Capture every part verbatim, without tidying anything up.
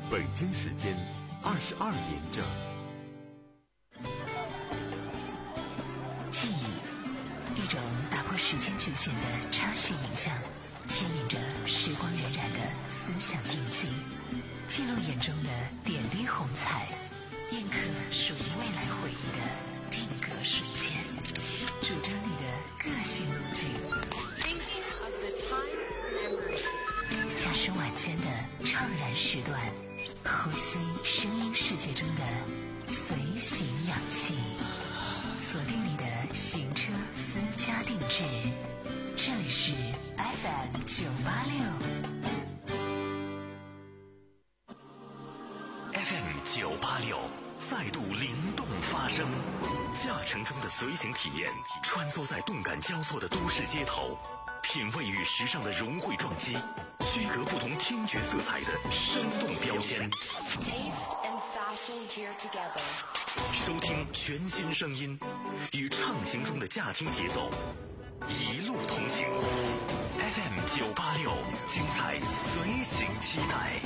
北京时间二十二点整。 记忆，一种打破时间局限的插叙影像，牵引着时光荏苒的思想印记，记录眼中的点滴红彩，印刻属于未来回忆的定格瞬间，主张你的个性路径。驾驶晚间的怅然时段，呼吸声音世界中的随行氧气，锁定你的行车私家定制。这里是 F M 九八六 F M 九八六再度灵动发声，驾乘中的随行体验，穿梭在动感交错的都市街头，品味与时尚的融汇撞击，区隔不同听觉色彩的生动标签。收听全新声音，与畅行中的驾听节奏，一路同行。F M 九八六，精彩随行期待。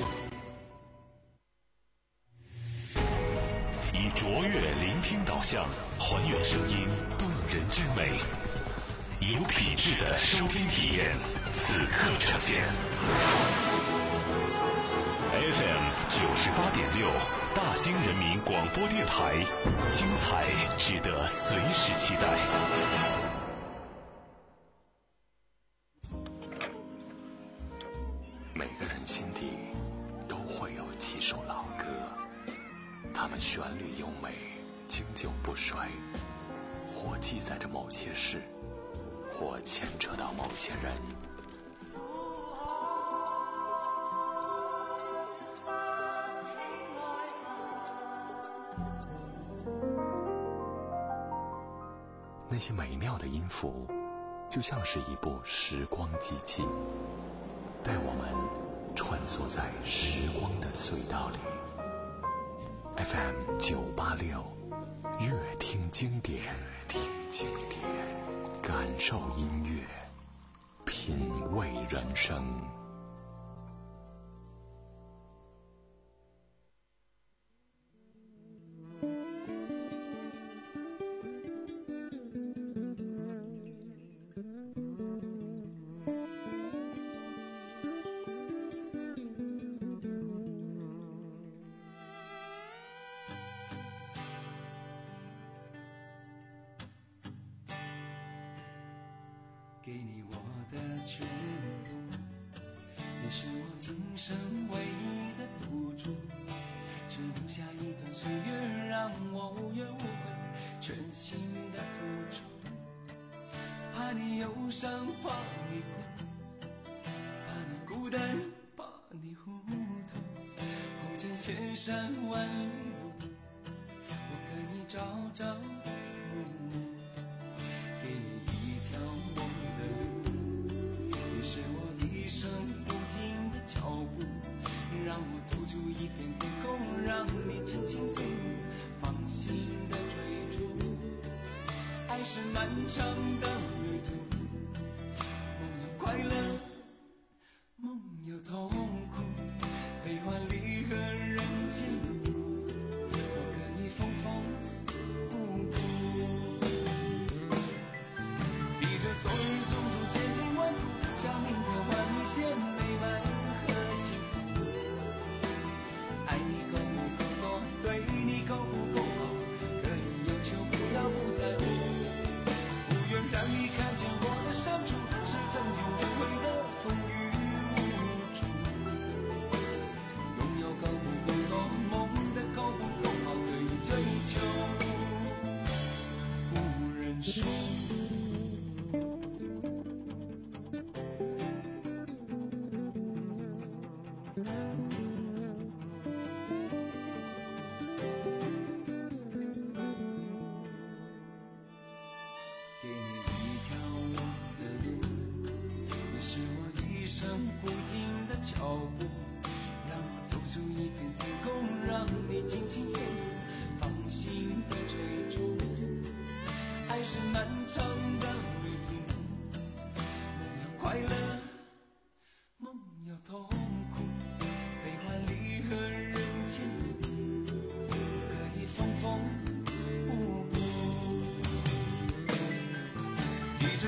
以卓越聆听导向，还原声音动人之美，有品质的收听体验，此刻呈现。F M 九十八点六，大兴人民广播电台，精彩值得随时期待。 每个人心底都会有几首老歌，它们旋律优美，经久不衰，或记载着某些事，或牵扯到某些人。那些美妙的音符，就像是一部时光机器，带我们穿梭在时光的隧道里。F M 九八六，乐听经典，听经典，感受音乐，品味人生。 给你我的全部，你是我今生唯一的赌注，只留下一段岁月让我无怨无悔，全心的付出。怕你忧伤，怕你哭，怕你孤单，怕你糊涂，红尘千山万里路，我可以朝朝暮暮，给你一条梦的路，你是我一生不停的脚步，让我走出一片天空，让你轻轻飞舞，放心的追逐。爱是漫长的旅途，梦有快乐，梦有痛苦，悲欢离合人间路，我可以缝缝补补。披着昨日种种千辛万苦，向明天换一些美满和幸福。爱你够不够多，对你够不够好，可以有求不要不在乎。不愿让你看见我的伤处，是曾经无悔的风雨无阻。拥有够不够多，梦的够不够好，可以追求不认输。给你一条我的路，你是我一生不停的脚步，让我走出一片天空，让你轻轻飞舞，放心的追逐。爱是漫长的旅途，梦有快乐，梦有痛苦，悲欢离合人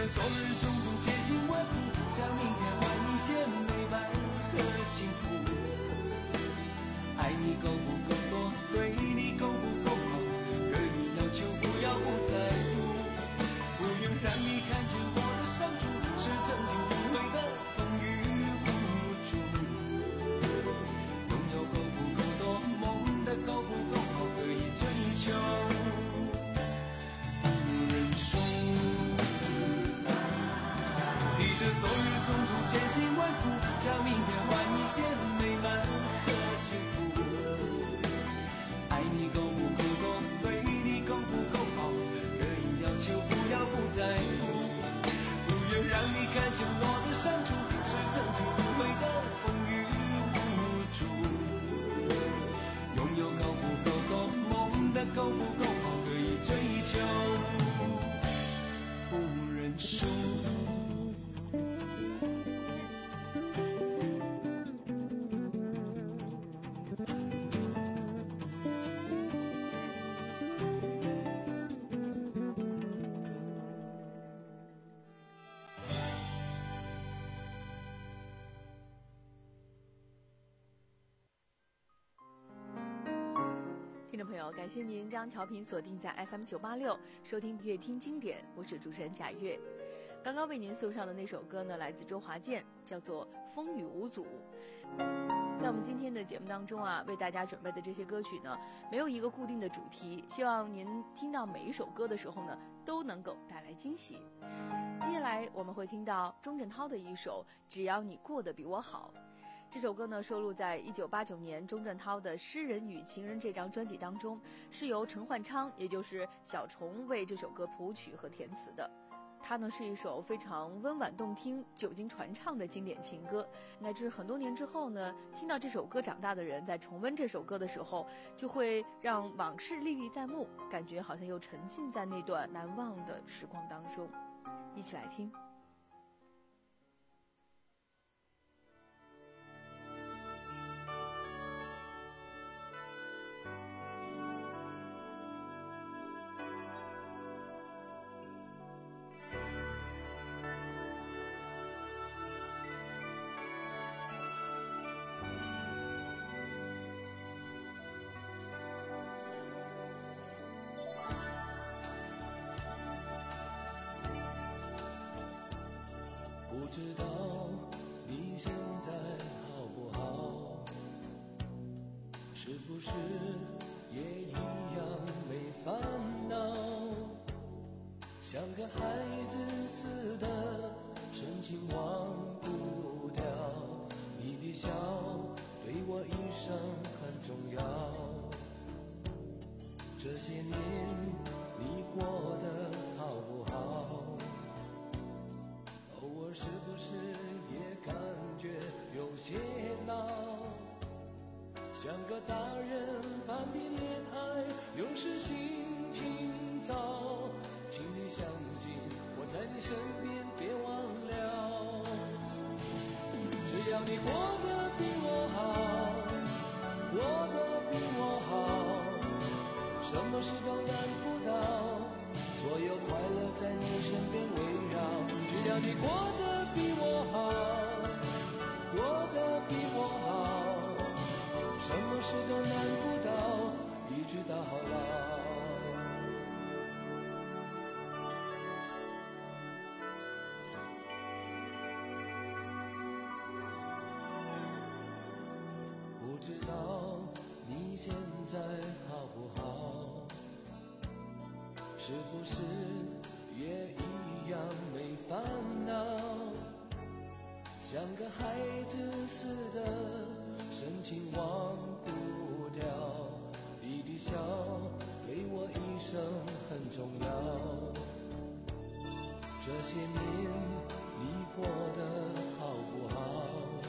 着昨日种种艰辛万苦，向明天换一些美满和幸福。爱你够不够多，对你够不够好，可以要求不要不在乎。不愿让你看见我的伤处，是曾经不悔的风雨无阻。拥有够不够多，梦的够不够好，可以追求不认输。提着昨日种种艰辛万苦，向明天换一些美满和幸福。爱你够不够多，对你够不够好，可以要求不要不在乎。不愿让你看见我的伤处，是曾经不悔的风雨无阻。拥有够不够多，梦的够不够好，可以追求不认输。 听众朋友，感谢您将调频锁定在 F M 九八六，收听乐听经典，我是主持人贾月。刚刚为您送上的那首歌呢，来自周华健，叫做《风雨无阻》。在我们今天的节目当中啊，为大家准备的这些歌曲呢，没有一个固定的主题，希望您听到每一首歌的时候呢，都能够带来惊喜。接下来我们会听到钟镇涛的一首《只要你过得比我好》。这首歌呢，收录在一九八九年钟镇涛的《诗人与情人》这张专辑当中，是由陈焕昌，也就是小虫为这首歌谱曲和填词的。它呢是一首非常温婉动听、久经传唱的经典情歌，乃至很多年之后呢，听到这首歌长大的人在重温这首歌的时候，就会让往事历历在目，感觉好像又沉浸在那段难忘的时光当中。一起来听。 不知道你现在好不好，是不是也一样没烦恼，像个孩子似的深情忘不掉，你的笑对我一生很重要，这些年你过得好不好，偶尔是不是也感觉有些老，像个大人般的恋爱有时心情糟，请你相信我在你身边别忘了，只要你过得比我好，过得比我好，什么事都难不倒，所有快乐在你身边围绕，只要你过得比我好，过得比我好，什么事都难不倒，一直到老。不知道你现在好不好，是不是也一样没烦恼，像个孩子似的深情忘不掉，你的笑对我一生很重要，这些年你过得好不好，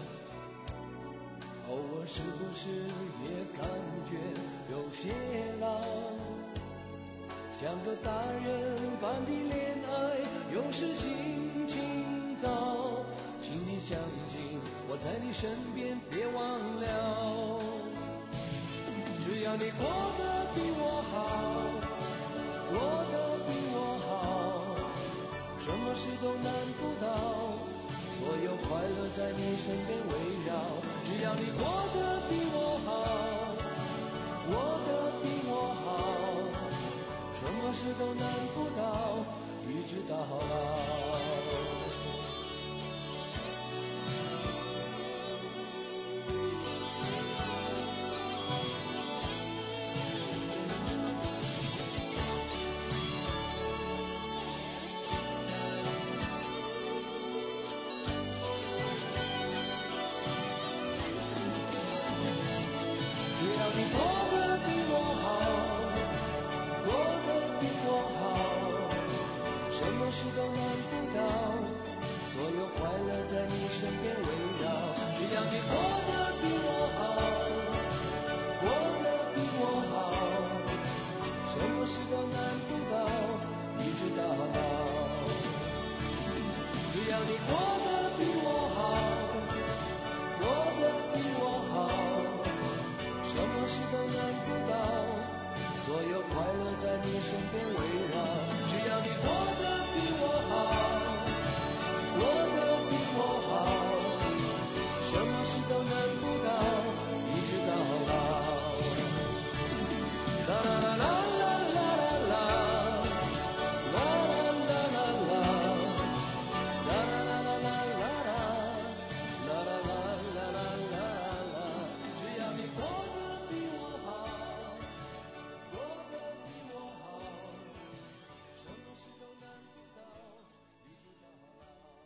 偶尔是不是也感觉有些老，像个大人般的恋爱有时心情糟，请你相信我在你身边别忘了，只要你过得比我好，过得比我好，什么事事都难不倒，所有快乐在你身边围绕，只要你过得比我好，过得比我好，什么事都难不倒，一直到老。只要你过得比我好，过得比我好，什么事都难不倒，所有快乐在你身边围绕。只要你过得比我好，过得比我好，什么事都难不倒，一直到老。只要你过得比我好，过得比我好，什么事都难不倒，所有快乐在你身边围绕。只要你过得比我好，过得比我好，什么事都难不倒，一直到老。啦啦啦啦啦啦啦，啦啦啦啦啦，啦啦啦啦啦啦，啦啦啦啦啦啦啦。只要你过得比我好，过得比我好，什么事都难不倒，一直到老。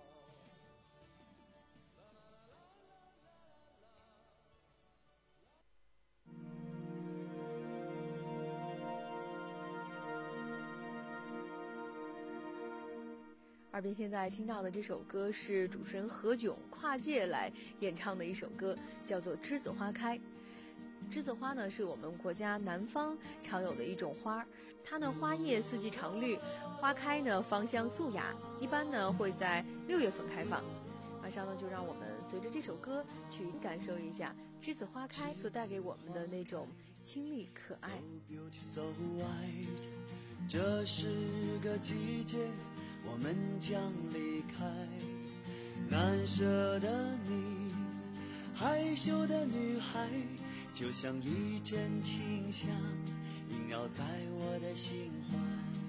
耳边现在听到的这首歌是主持人何炅跨界来演唱的一首歌，叫做《栀子花开》。栀子花呢是我们国家南方常有的一种花，它呢花叶四季常绿，花开呢芳香素雅，一般呢会在六月份开放。马上呢就让我们随着这首歌去感受一下栀子花开所带给我们的那种清丽可爱。 So white， 这是个季节，我们将离开，难舍的你，害羞的女孩，就像一阵清香，萦绕在我的心怀。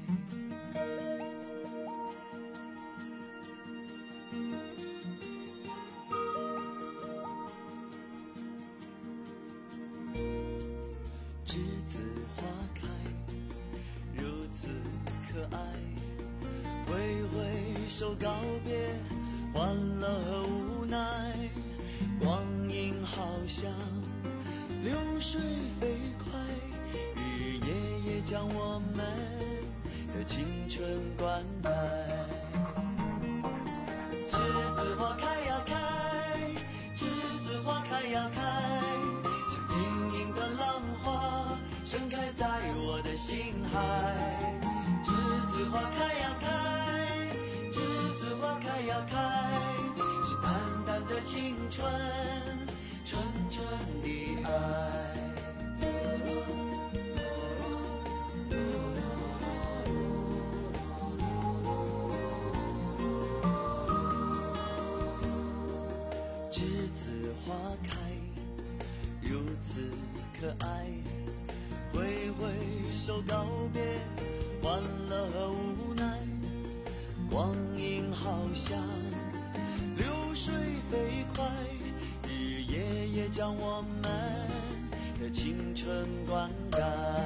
栀子花开，如此可爱，挥挥手告别欢乐和无奈，光阴好像流水飞快，日夜夜将我们的青春灌溉。栀子花开呀开，栀子花开呀开，像晶莹的浪花盛开在我的心海。栀子花开呀开，栀子花开呀开，是淡淡的青春，纯纯的爱。栀子花开，如此可爱，挥挥手告别欢乐和无奈，光阴好像流水飞快，日夜夜将我们的青春灌溉。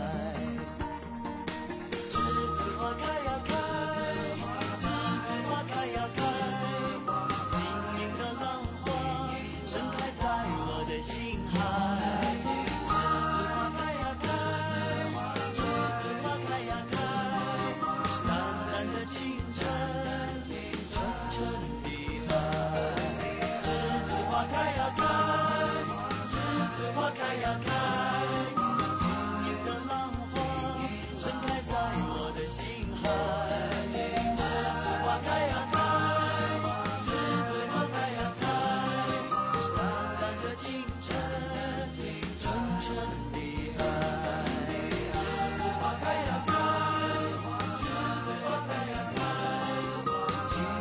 栀子花开呀开，栀子花开呀开，晶莹的浪花盛开在我的心海。栀子花开呀开，栀子花开呀开，是淡淡的青春，纯纯的爱。栀子花开呀开，栀子花开呀开，晶莹的浪花盛开在我的心海。栀子花开呀开，栀子花开呀开，是淡淡的青春，纯纯的爱。栀子花开呀开，栀子花开呀开，是晶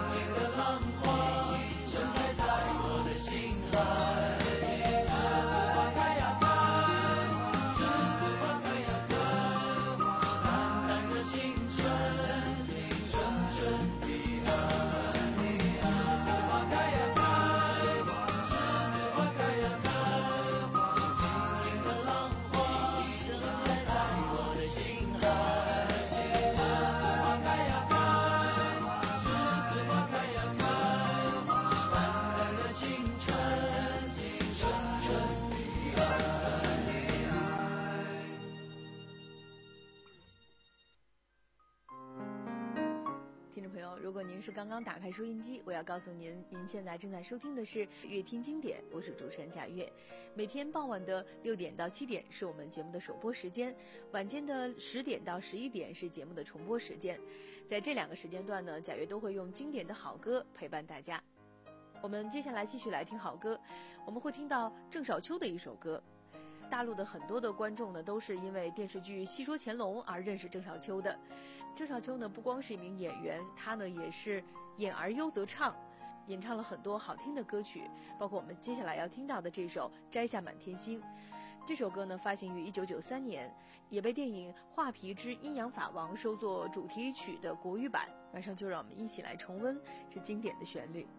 朋友，如果您是刚刚打开收音机，我要告诉您，您现在正在收听的是乐听经典，我是主持人贾月。每天傍晚的六点到七点是我们节目的首播时间，晚间的十点到十一点是节目的重播时间。在这两个时间段呢，贾月都会用经典的好歌陪伴大家。我们接下来继续来听好歌，我们会听到郑少秋的一首歌。大陆的很多的观众呢，都是因为电视剧《戏说乾隆》而认识郑少秋的。郑少秋呢，不光是一名演员，他呢也是演而优则唱，演唱了很多好听的歌曲，包括我们接下来要听到的这首《摘下满天星》。这首歌呢，发行于一九九三年，也被电影《画皮之阴阳法王》收作主题曲的国语版。马上就让我们一起来重温这经典的旋律。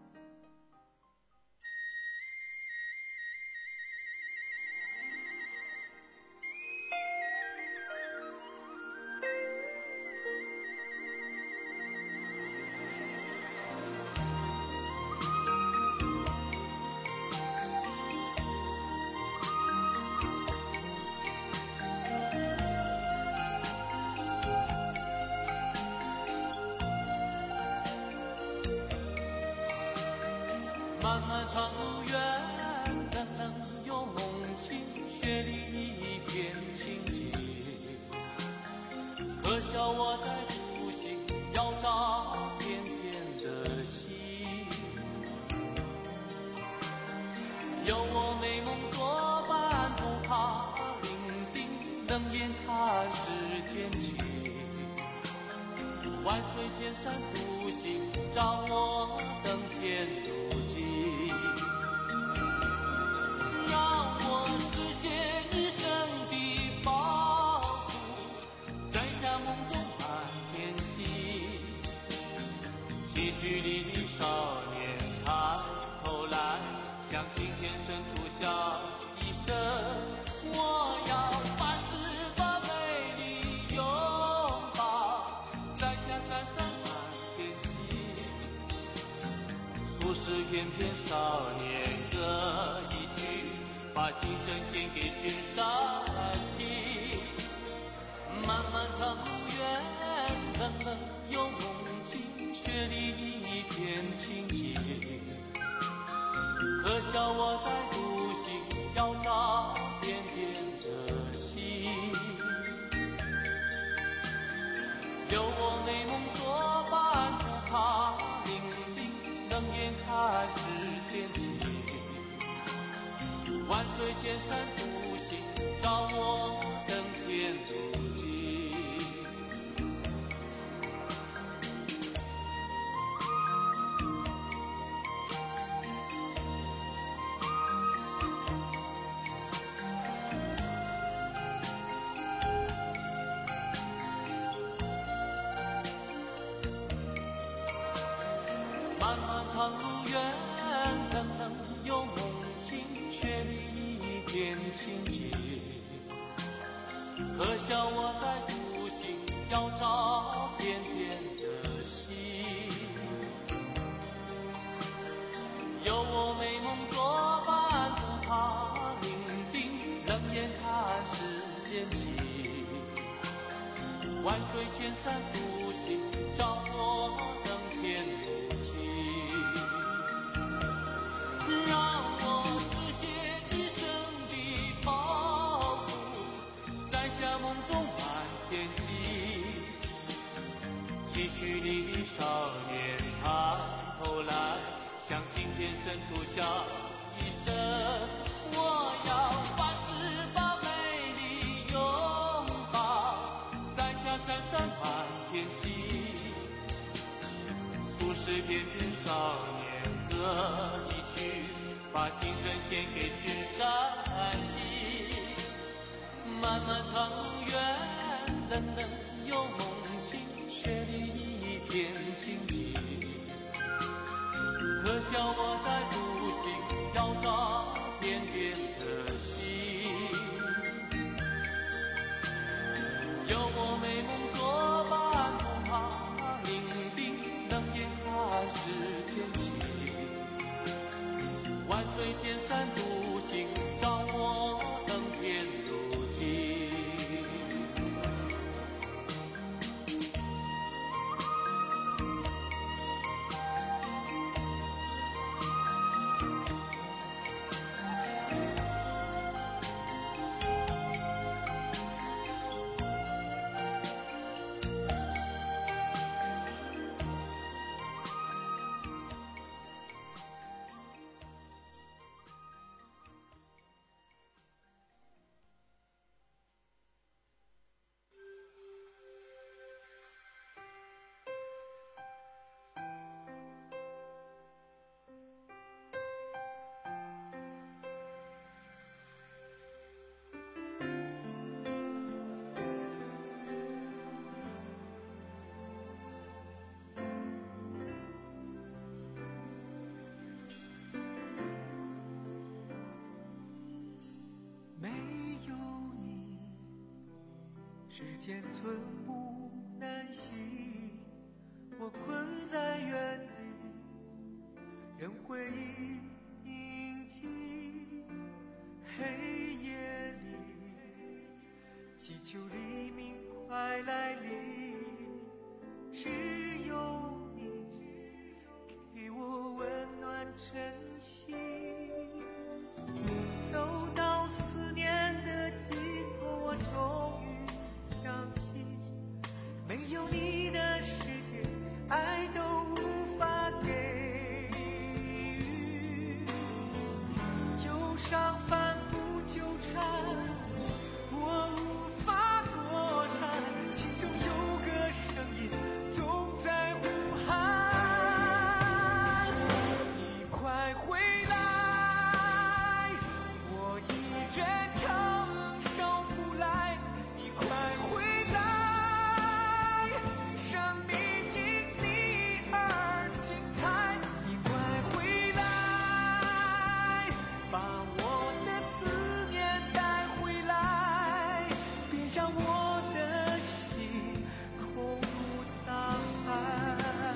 漫漫长路远，冷冷又梦清，雪里一片情结。可笑我在独行，要找天边的星。有我美梦作伴，不怕伶仃，冷眼看世间情。万水千山独行，找我登天路径。让我实现一生的抱负，摘下梦中满天星。期许里的少年抬头来，向青天深处笑一声。我要把十八美丽拥抱，摘下闪闪满天星。数十翩翩少年歌一曲，把心声献给群山听。漫漫长路远，冷冷又梦境，雪里一片情结。可笑我在独行，要找天边的星。有我美梦作伴，不怕伶仃，冷眼看世间情。万水千山独行，找我登天路径。漫漫长路远，冷冷又梦清，雪里一片情结。可笑我在独行，要找天边的星。有我美梦作伴，不怕伶仃，冷眼看世间情。万水千山独行，找我登天路径。让我实现一生的抱负，摘下梦中满天星。期许里的少年抬头来，向青天深处笑一声。我要把十八美丽拥抱，摘下闪闪满天星。数十翩翩少年歌一曲，把心声献给群山听。漫漫长路远，冷冷又梦境，雪里一片情结。可笑我在独行，要找天边的星。有我美梦作伴，不怕伶仃，冷眼看世间情。万水千山独行，找我登天路径。 时间寸步难行，我困在原地，任回忆印记。黑夜里祈求黎明快来临，只有你给我温暖真心。走到思念的尽头，我终于相信，没有你的世界，爱都无法给予。忧伤反复纠缠，我无法躲闪，心中有个声音总在呼喊，你快回来，我一人承受不来，你快回来，生命因你而精彩，你快回来，把我的思念带回来，别让我的心空如大海。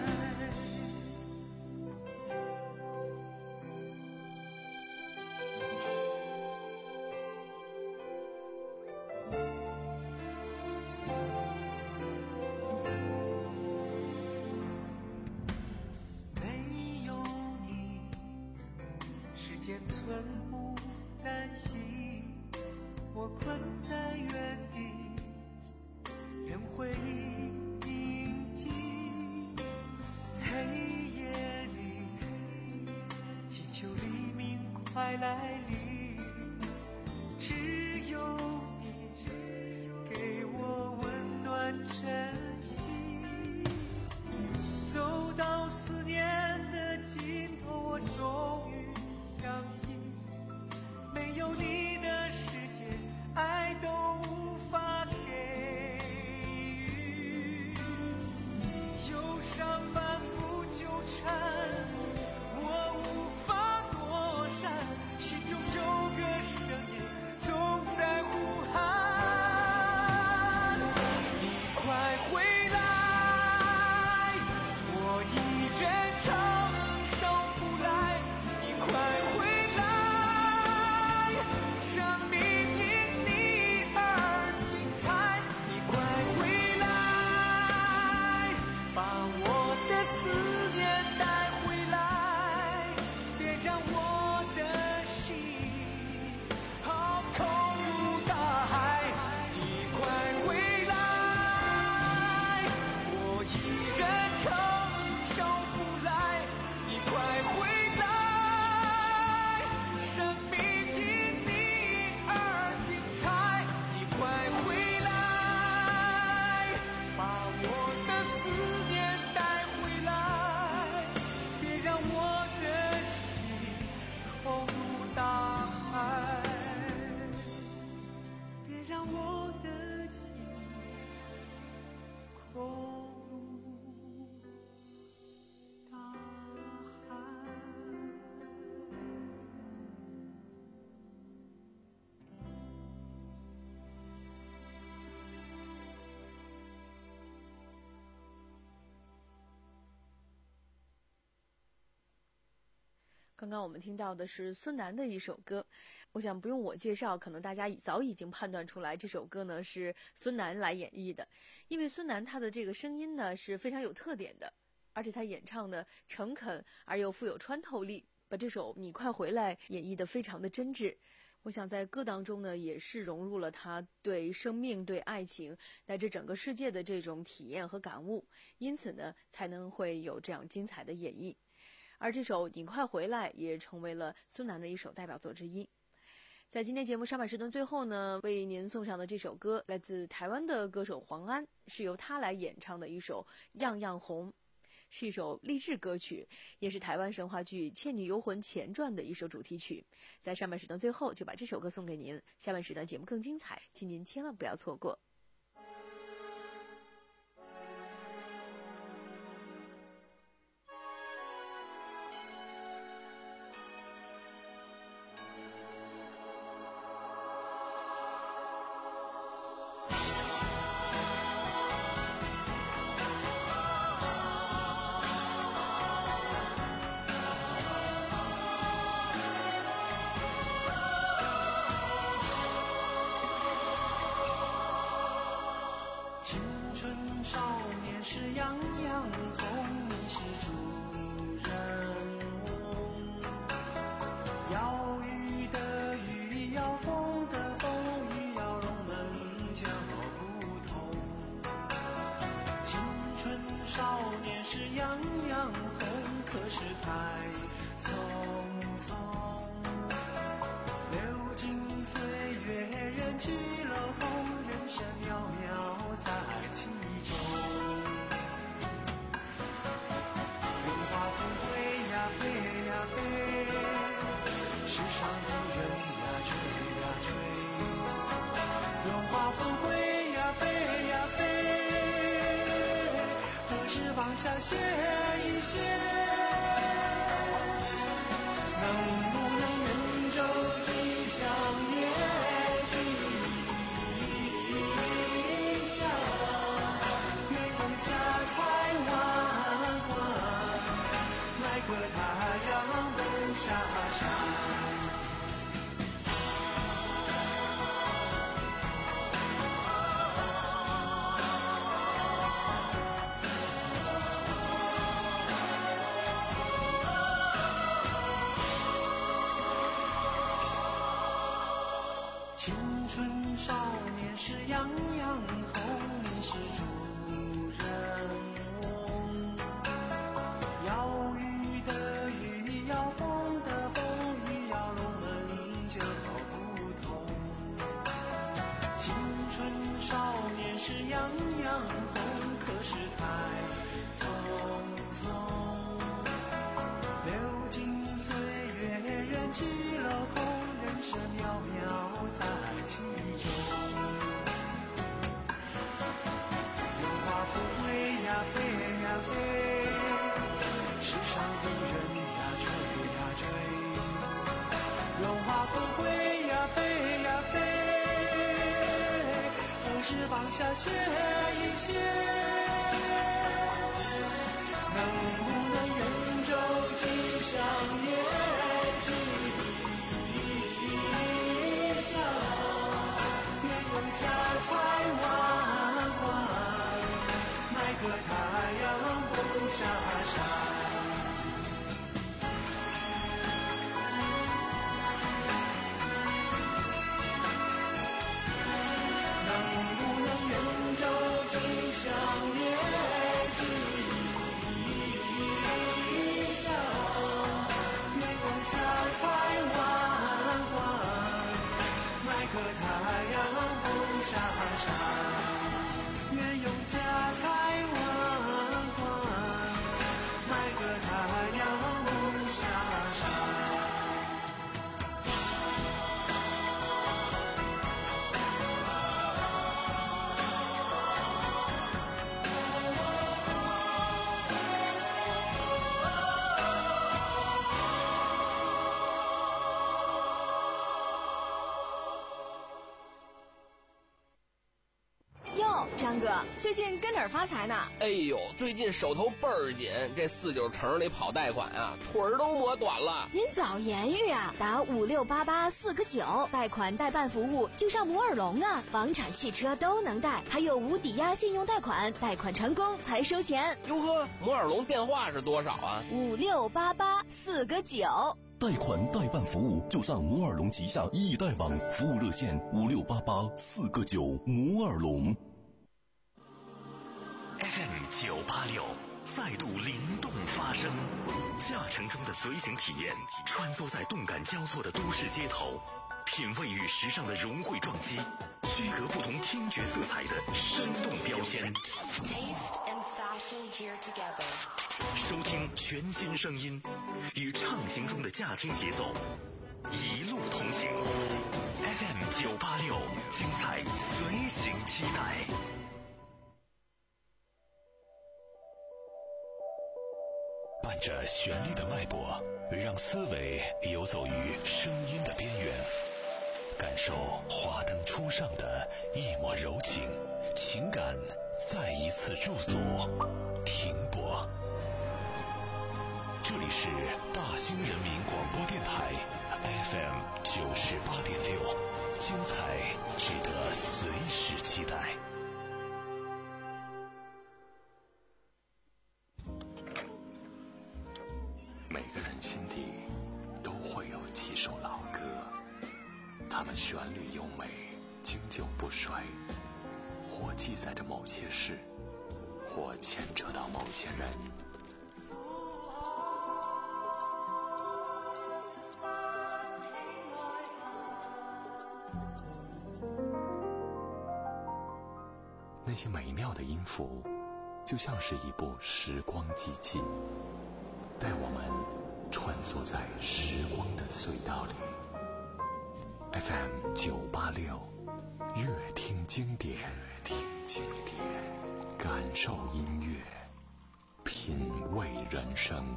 没有你，时间寸步难行，我困在原地，任回忆印记。黑夜里祈求黎明快来临，只有你给我温暖真心。走到思念的尽头，我终于相信，没有你的世界，爱都无法给予。忧伤反复纠缠，我无法躲闪，心中有个声音总在呼喊，你快回来，我一人承受不来，你快回来，生命因你而精彩，你快回来，把我的思念带回来，别让我的心好空如大海，你快回来，我一人承受不来，你快回来，生命因你而精彩，你快回来，把我的思念带回来，别让我的心空如大海，别让我的心空如大海。 刚刚我们听到的是孙楠的一首歌，我想不用我介绍，可能大家早已经判断出来这首歌呢是孙楠来演绎的，因为孙楠他的这个声音呢是非常有特点的，而且他演唱的诚恳而又富有穿透力，把这首《你快回来》演绎得非常的真挚。我想在歌当中呢也是融入了他对生命、对爱情乃至整个世界的这种体验和感悟，因此呢才能会有这样精彩的演绎。而这首《你快回来》也成为了孙楠的一首代表作之一。在今天节目上半时段最后呢，为您送上的这首歌来自台湾的歌手黄安，是由他来演唱的一首《样样红》，是一首励志歌曲，也是台湾神话剧《倩女幽魂》前传的一首主题曲。在上半时段最后就把这首歌送给您，下半时段节目更精彩，请您千万不要错过。 少年时样样红，你是主人翁。要雨的雨，要风的风，雨要龙门脚不同。青春少年时样样红，可是太匆匆。流金岁月，人去楼空，人生渺渺在其中。荣华富贵呀飞呀飞，世上的人呀追呀追。荣华富贵呀飞呀飞，何时放下歇一歇？能不能人舟吉祥月吉祥，愿有家财万贯，买个太阳不下山。青春少年时样样红，你是主人翁。要雨的雨，要风的风，雨要龙门脚不同。青春少年时样样红，可是太匆匆。流金岁月，人去楼空，人生渺渺在其中。荣华富贵呀飞呀飞，世上的人呀追呀追。荣华富贵呀飞呀飞，何时放下歇一歇？能不能人舟吉祥月吉祥，愿有家财万贯，买个太阳不下山。能不能人舟吉祥月吉祥，愿有家财万贯，买个太阳不下山。愿有家财万贯，买个太阳不下山。 张哥，最近跟哪儿发财呢？ 哎呦，最近手头倍儿紧，这四九城里跑贷款啊，腿儿都磨短了。 您早言语啊，打五六八八四个九，贷款代办服务就上摩尔龙啊，房产、汽车都能贷，还有无抵押信用贷款，贷款成功才收钱。 哟呵，摩尔龙电话是多少啊？ 五六八八四个九。 贷款代办服务就上摩尔龙旗下易贷网，服务热线五六八八四个九，摩尔龙。 F M 九八六再度灵动发声，驾乘中的随行体验，穿梭在动感交错的都市街头，品味与时尚的融汇撞击，区隔不同听觉色彩的生动标签。收听全新声音，与畅行中的驾听节奏，一路同行。F M 九八六，精彩随行期待。 伴着旋律的脉搏，让思维游走于声音的边缘，感受华灯初上的一抹柔情，情感再一次驻足停泊。这里是大兴人民广播电台 F M 九十八点六，精彩值得随时期待。 旋律优美，经久不衰，或记载着某些事，或牵扯到某些人。那些美妙的音符，就像是一部时光机器，带我们穿梭在时光的隧道里。F M 九八六，乐听经典，听经典，感受音乐，品味人生。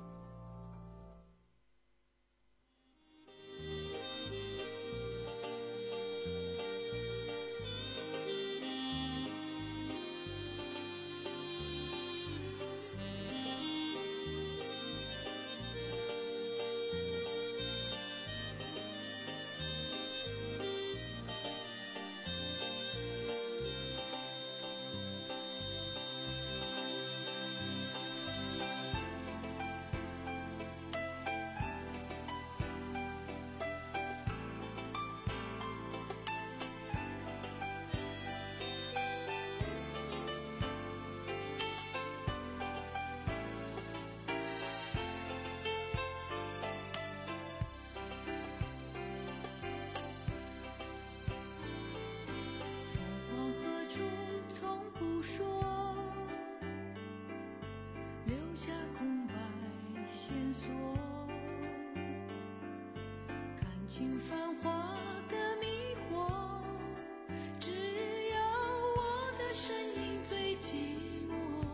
情繁华的迷惑，只有我的身影最寂寞。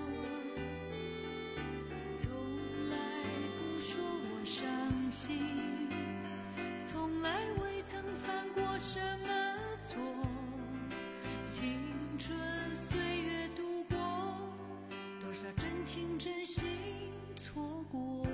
从来不说我伤心，从来未曾犯过什么错。青春岁月度过，多少真情真心错过。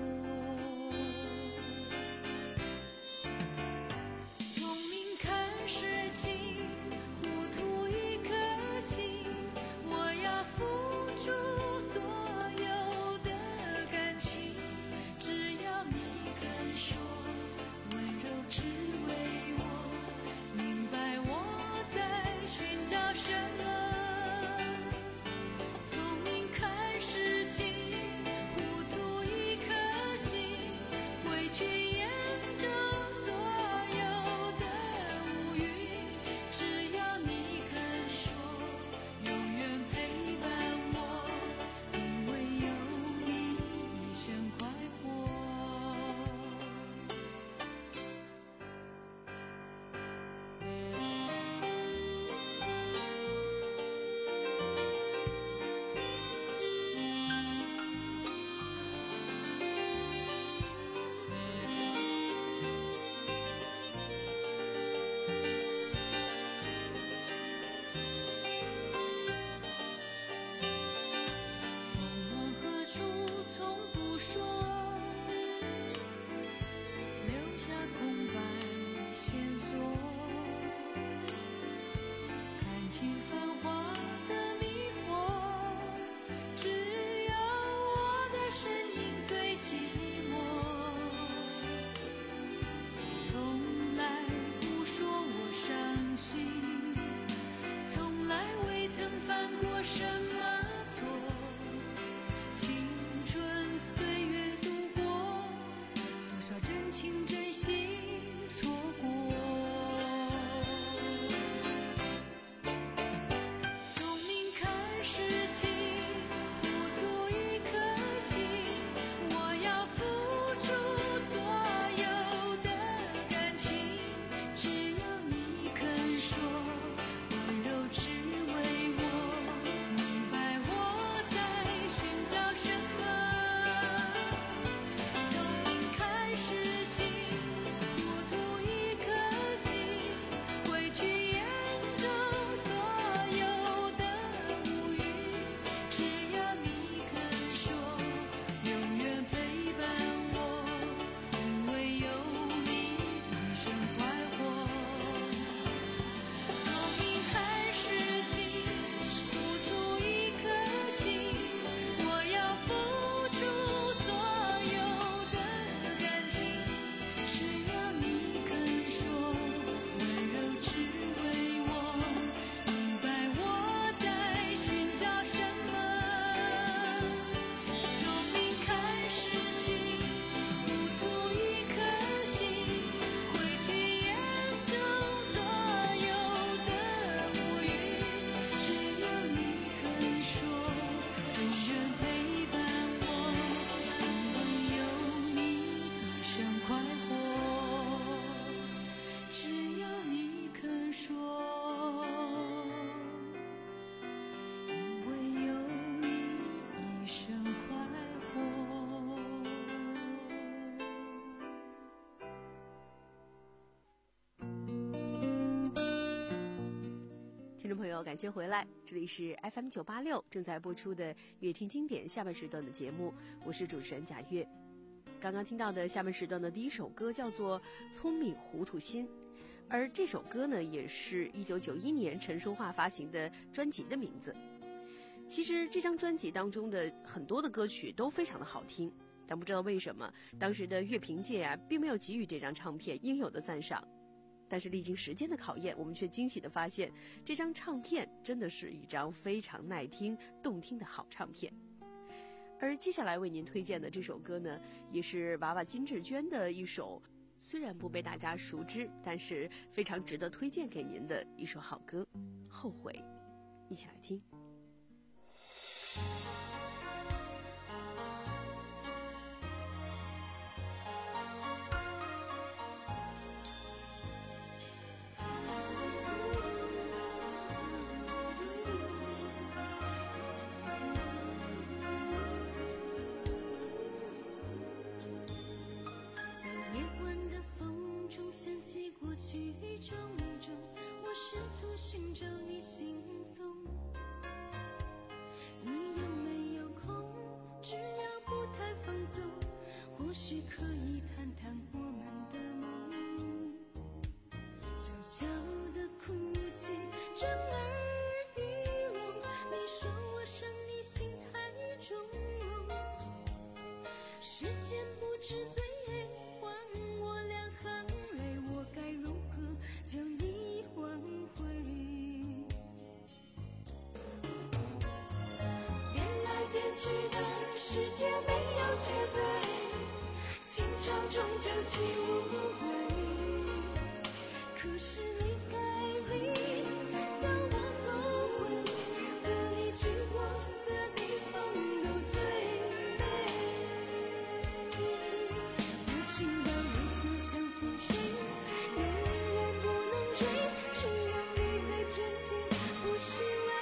听众朋友，感谢回来，这里是 F M 九八六正在播出的乐听经典下半时段的节目，我是主持人贾月。刚刚听到的下半时段的第一首歌叫做《聪明糊涂心》，而这首歌呢，也是一九九一年陈淑桦发行的专辑的名字。其实这张专辑当中的很多的歌曲都非常的好听，但不知道为什么当时的乐评界啊，并没有给予这张唱片应有的赞赏。但是历经时间的考验，我们却惊喜地发现，这张唱片真的是一张非常耐听、动听的好唱片。而接下来为您推荐的这首歌呢，也是娃娃金志娟的一首，虽然不被大家熟知，但是非常值得推荐给您的一首好歌《后悔》，一起来听。 去的世界没有绝对，情场终究起无悔。可是离开你，叫我后悔，和你去过的地方都最美。不知道理想像风吹，永远不能追，只有你的真情不虚伪。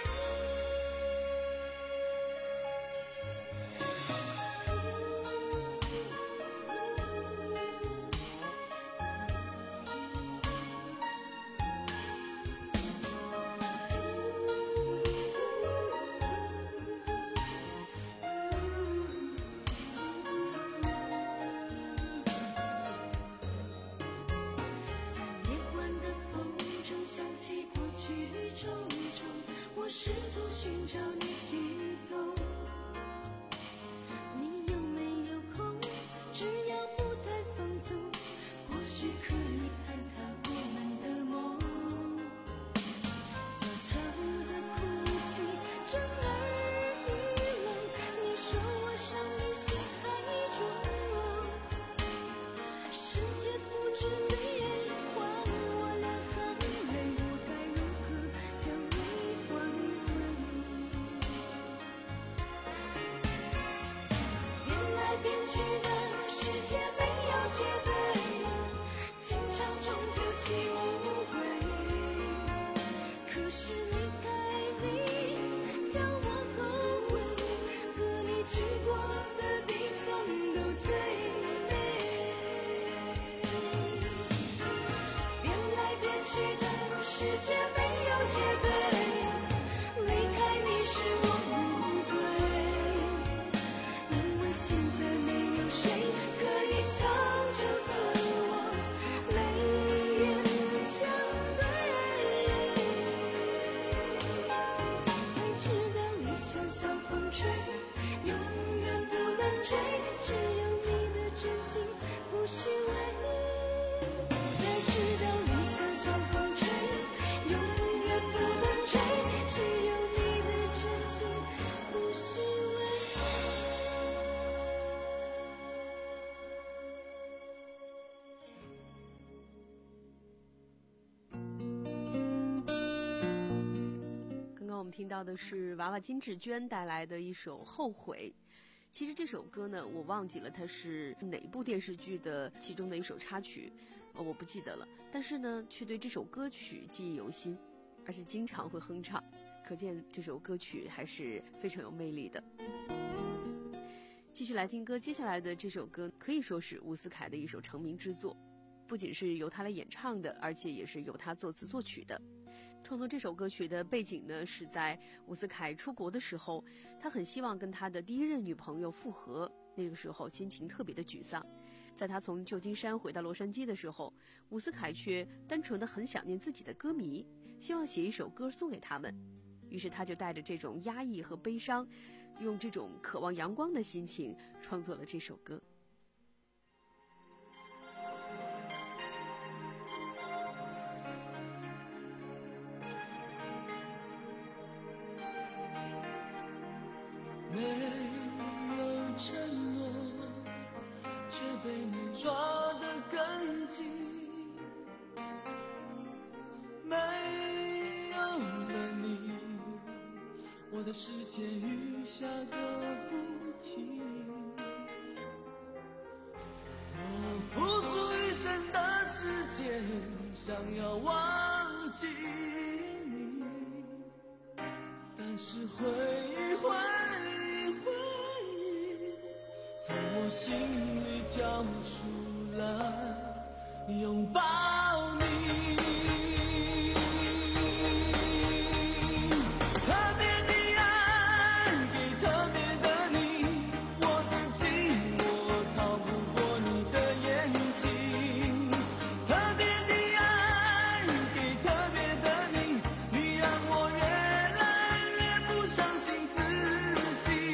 试图寻找你行踪，你有没有空？只要不太放纵，或许可以谈谈我们的梦。悄悄的哭泣，震耳欲聋。你说我伤你心太重，世界不知怎样还我两行泪，我该如何将你挽回？变来变去的世界没有绝对，情场终究起无悔。可是离开你，叫我后悔，和你去过的地方都最美。变来变去的世界没有绝对，离开你是我不对，因为现在没有谁可以笑着和我泪眼相对，才知道理想像风吹，永远不能追，只有你的真情不虚伪。才知道理想像风吹，永远不能追，只有你的真情不虚伪。 刚刚我们听到的是娃娃金志娟带来的一首《后悔》。其实这首歌呢，我忘记了它是哪部电视剧的其中的一首插曲，呃，我不记得了。但是呢，却对这首歌曲记忆犹新，而且经常会哼唱，可见这首歌曲还是非常有魅力的。继续来听歌，接下来的这首歌可以说是伍思凯的一首成名之作，不仅是由他来演唱的，而且也是由他作词作曲的。 创作这首歌曲的背景呢，是在伍思凯出国的时候，他很希望跟他的第一任女朋友复合，那个时候心情特别的沮丧。在他从旧金山回到洛杉矶的时候，伍思凯却单纯的很想念自己的歌迷，希望写一首歌送给他们。于是他就带着这种压抑和悲伤，用这种渴望阳光的心情创作了这首歌。 没有承诺，却被你抓得更紧，没有了你，我的世界雨下个不停，我付出一生的时间想要忘记你，但是回忆回忆回忆从我心里跳出来拥抱你，特别的爱给特别的你，我的寂寞逃不过你的眼睛，特别的爱给特别的你，你让我越来越不相信自己。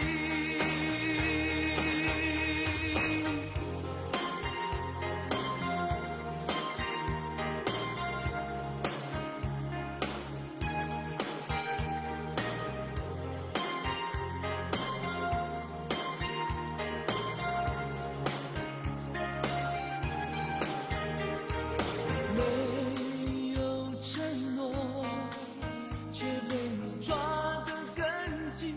没有承诺，却被你抓得更紧，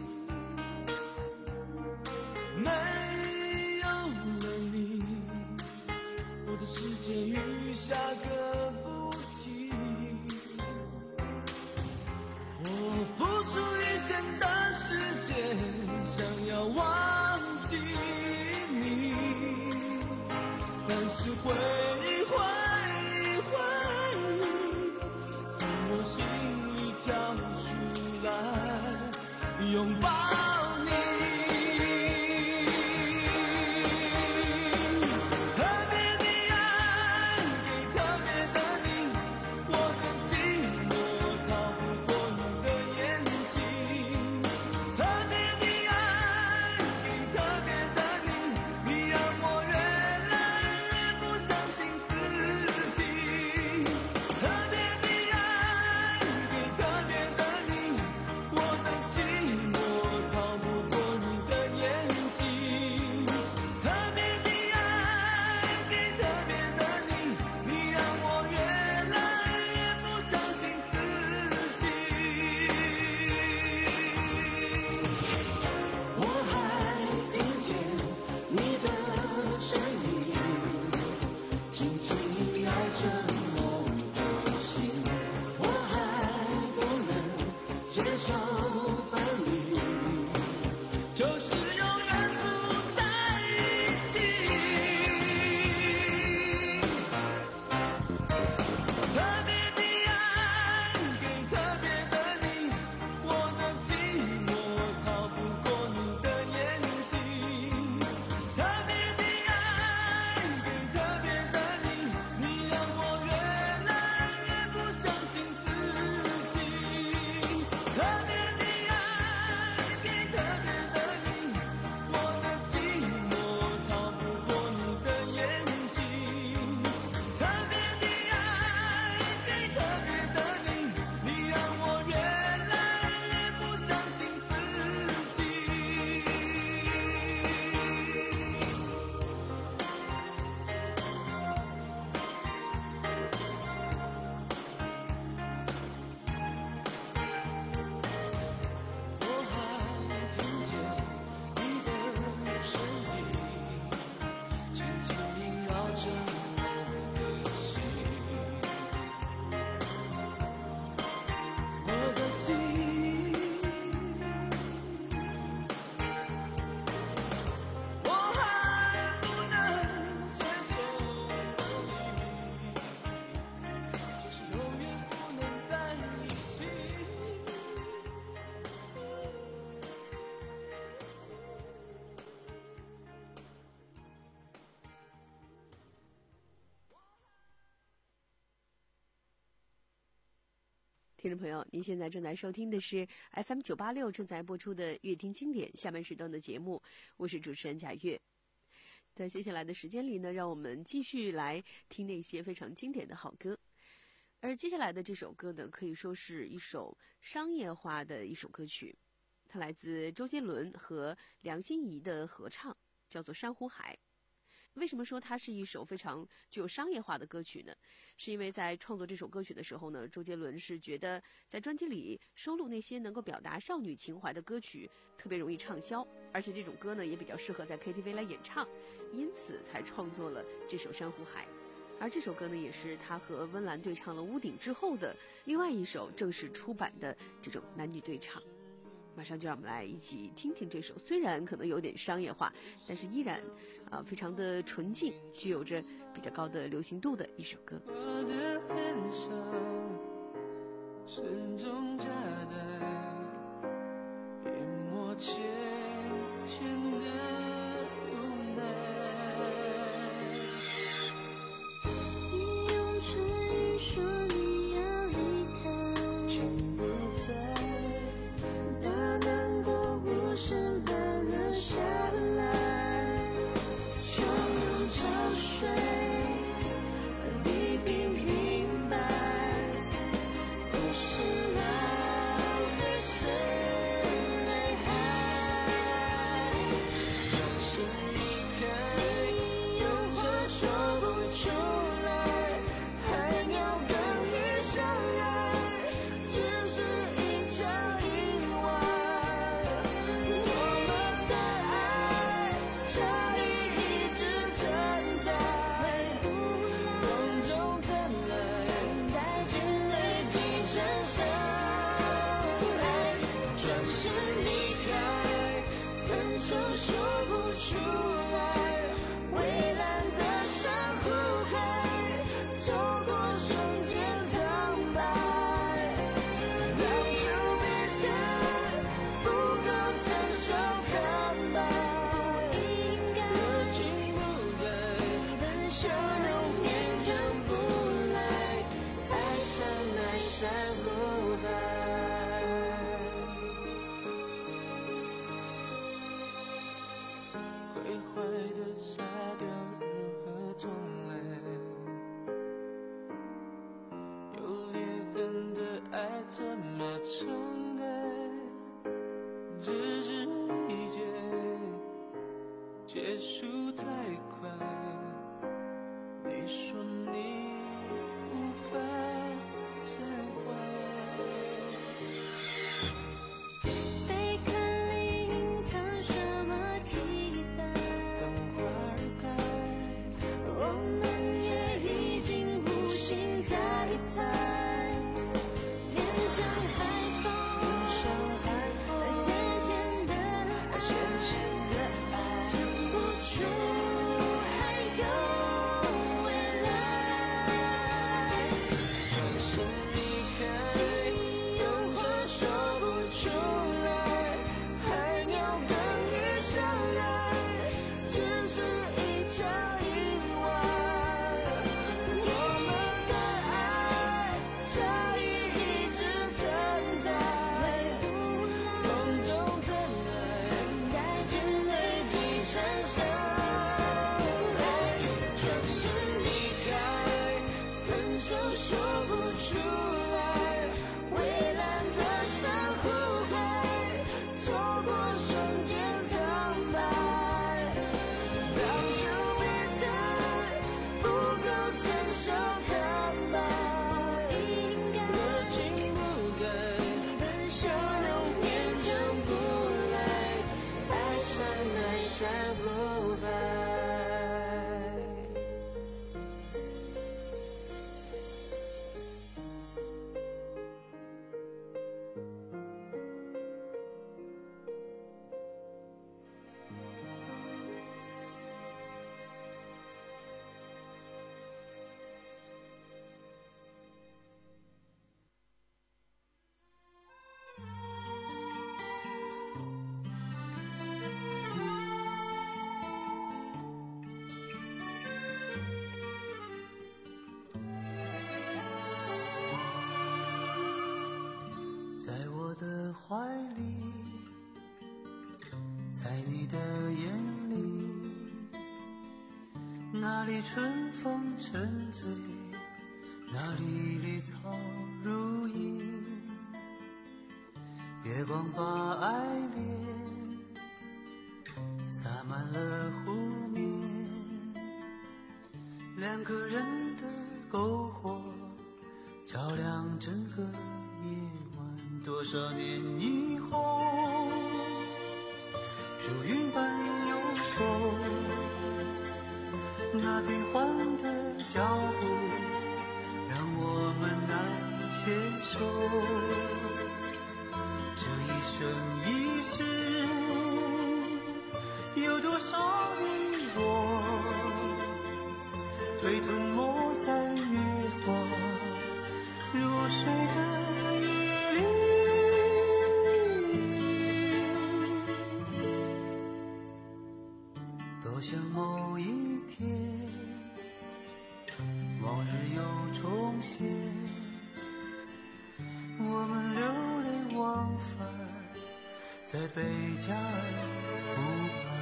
没有了你，我的世界雨下个不停，我付出一生的时间想要忘记你，但是回忆回忆回忆从我心里跳出来拥抱你，特别的爱给特别的你，我的寂寞逃不过你的眼睛，特别的爱给特别的你，你让我越来越不相信自己，特别的爱给特别的你，我的寂寞逃不过你的眼睛，特别的爱给特别的你，你让我越来越不相信自己。我还听见你的声音，轻轻摇着梦的心，我还不能接受分离，就是永远不在一起。特别的爱给特别的你，我的寂寞逃不过你的眼睛，特别的爱给特别的你，你让我越来越不相信自己，特别的爱听众朋友，您现在正在收听的是 F M 九八六正在播出的乐听经典下半时段的节目，我是主持人贾月。在接下来的时间里呢，让我们继续来听那些非常经典的好歌。而接下来的这首歌呢，可以说是一首商业化的一首歌曲，它来自周杰伦和梁心颐的合唱，叫做《珊瑚海》。为什么说它是一首非常具有商业化的歌曲呢？是因为在创作这首歌曲的时候呢，周杰伦是觉得在专辑里收录那些能够表达少女情怀的歌曲特别容易畅销，而且这种歌呢也比较适合在 K T V 来演唱，因此才创作了这首《珊瑚海》。而这首歌呢，也是他和温岚对唱了《屋顶》之后的另外一首正式出版的这种男女对唱。马上就让我们来一起听听这首虽然可能有点商业化，但是依然啊、呃、非常的纯净，具有着比较高的流行度的一首歌。 我的很少是种假的淹没浅浅的无奈， 你用唇说你要离开， 请不再把难过无声般留下来，汹涌潮水让你听明白，不是浪费是泪海， 转身离开， 有话说不出来，还要跟你相爱，只是一场意外，我们的爱差异一直存在， 风中传来带进累积成伤害， 转身离开， 分手说不出来，蔚蓝的珊瑚海，透过瞬间苍白，当初别谈不够成熟坦白，不应该热情不在， 你的笑容勉强不来，爱上那珊瑚海。 毁坏的沙雕如何重来？有裂痕的爱怎么重来？只是一结，结束太快。你说你无法释怀。 贝壳里隐藏什么期待？ 当花儿开， 我们也已经无心再猜，恋上海风， 上海风， 咸咸的爱， 咸咸的爱， 讲不出还有未来。 你的眼里，哪里春风沉醉，哪里绿草如茵，月光把爱恋洒满了湖面，两个人的篝火照亮整个夜晚。多少年以后，如云般游走，那变幻的脚步让我们难牵手。这一生一世，有多少你我被吞没在月光如水的夜里。多想某一天，往日又重现，我们流连忘返在贝加尔湖畔。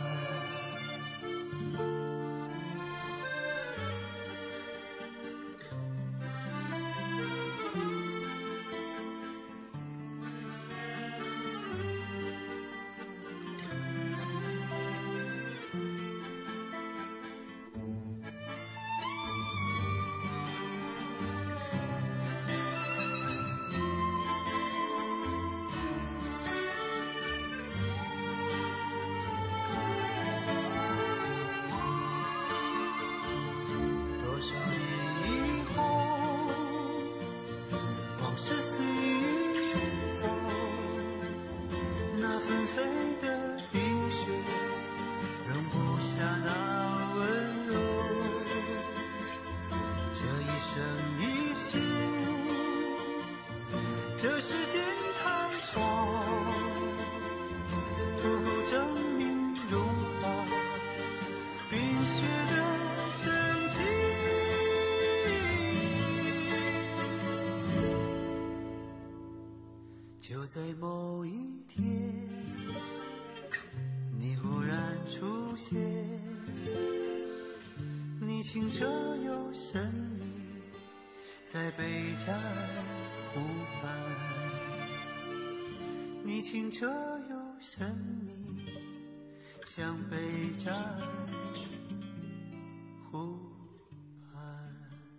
这世间太少，不够证明融化冰雪的神奇。就在某一天，你忽然出现，你清澈又神秘，在贝加尔湖畔，你清澈又神秘，像贝加尔湖畔。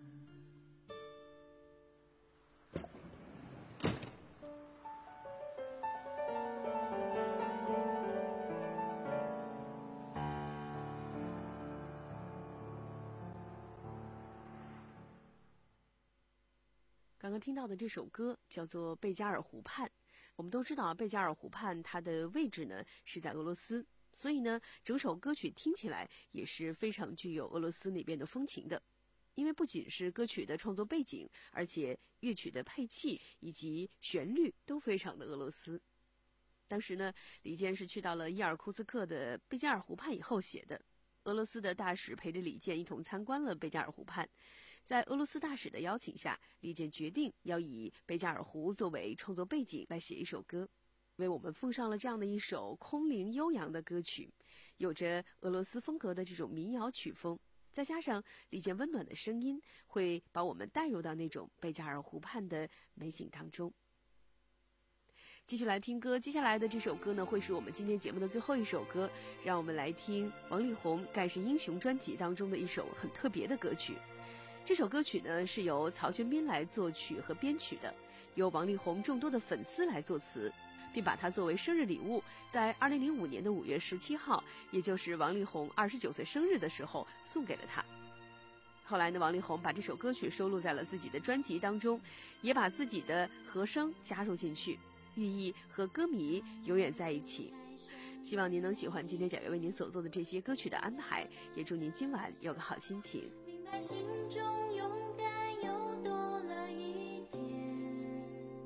刚刚听到的这首歌叫做《贝加尔湖畔》。我们都知道贝加尔湖畔它的位置呢是在俄罗斯，所以呢整首歌曲听起来也是非常具有俄罗斯那边的风情的。因为不仅是歌曲的创作背景，而且乐曲的配器以及旋律都非常的俄罗斯。当时呢李健是去到了伊尔库茨克的贝加尔湖畔以后写的。俄罗斯的大使陪着李健一同参观了贝加尔湖畔。在俄罗斯大使的邀请下，李健决定要以贝加尔湖作为创作背景来写一首歌，为我们奉上了这样的一首空灵悠扬的歌曲，有着俄罗斯风格的这种民谣曲风，再加上李健温暖的声音，会把我们带入到那种贝加尔湖畔的美景当中。继续来听歌，接下来的这首歌呢，会是我们今天节目的最后一首歌，让我们来听王力宏《盖世英雄》专辑当中的一首很特别的歌曲。这首歌曲呢是由曹全斌来作曲和编曲的，由王力宏众多的粉丝来作词，并把它作为生日礼物，在二零零五年的五月十七号，也就是王力宏二十九岁生日的时候送给了他。后来呢，王力宏把这首歌曲收录在了自己的专辑当中，也把自己的和声加入进去，寓意和歌迷永远在一起。希望您能喜欢今天贾月为您所做的这些歌曲的安排，也祝您今晚有个好心情。 心中勇敢又多了一点，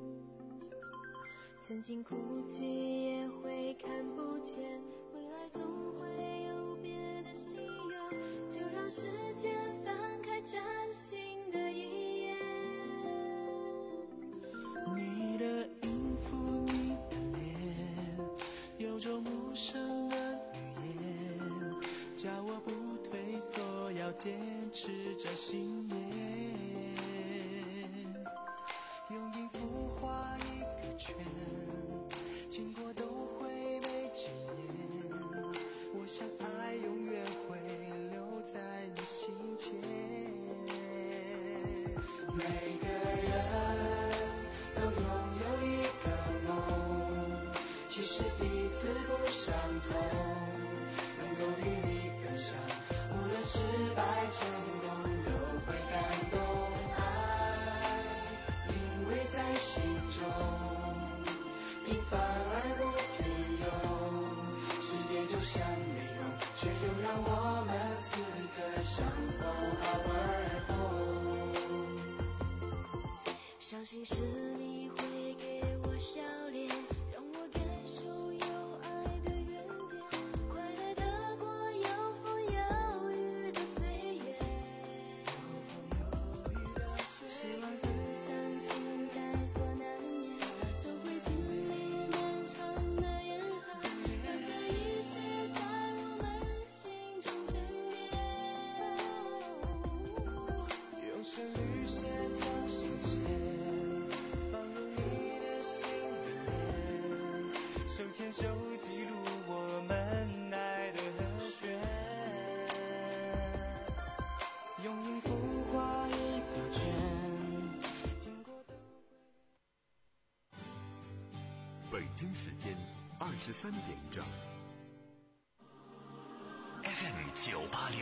曾经哭泣也会看不见，未来总会有别的喜悦，就让时间翻开崭新的一页。 你的音符，你的脸，有种陌生的圈，经过都会被纪念。我想爱永远会留在你心间。每个人都拥有一个梦，其实彼此不相同，能够与你分享，无论失败成功都会感动。爱因为在心中平凡而不平庸，世界就像美容，却又让我们此刻相逢好而红。 相信是你会给我笑脸，让我感受有爱的原点，快乐的过有风有雨的岁月，希望分享情在所难免，总会经历漫长的严寒，让这一切在我们心中沉淀。 用旋律写成心结，放入你的心里面，手牵手记录我们爱的和弦，用音符画一个圈，经过都会。 北京时间二十三点整。 F M 九八六